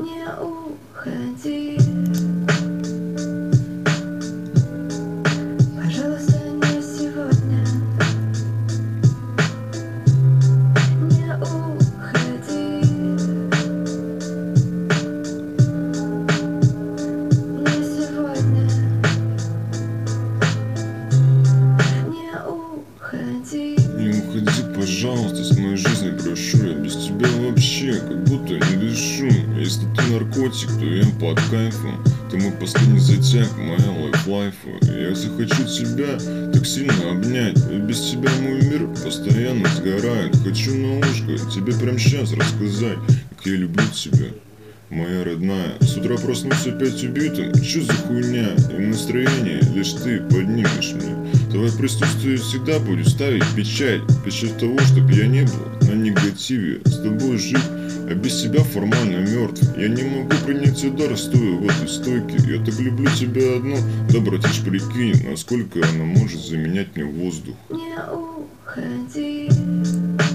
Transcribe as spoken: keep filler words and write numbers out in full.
Не уходи, пожалуйста, не сегодня. Не уходи, не сегодня. Не уходи. Не уходи, пожалуйста, с моей жизни прошу. Я без тебя вообще как будто не дышу. Если ты наркотик, то я под кайфом. Ты мой последний затяг, моя лайф-лайфа. Я захочу тебя так сильно обнять. И без тебя мой мир постоянно сгорает. Хочу на ушко тебе прямо сейчас рассказать, как я люблю тебя, моя родная. С утра проснулся опять убитым. Чё за хуйня? И настроение лишь ты поднимешь мне. Твое присутствие всегда будет ставить печать. Печать того, чтоб я не был на негативе. С тобой жив, а без тебя формально мертв. Я не могу принять удар, стоя в этой стойке. Я так люблю тебя одну. Да, братиш, прикинь, насколько она может заменять мне воздух. Не уходи.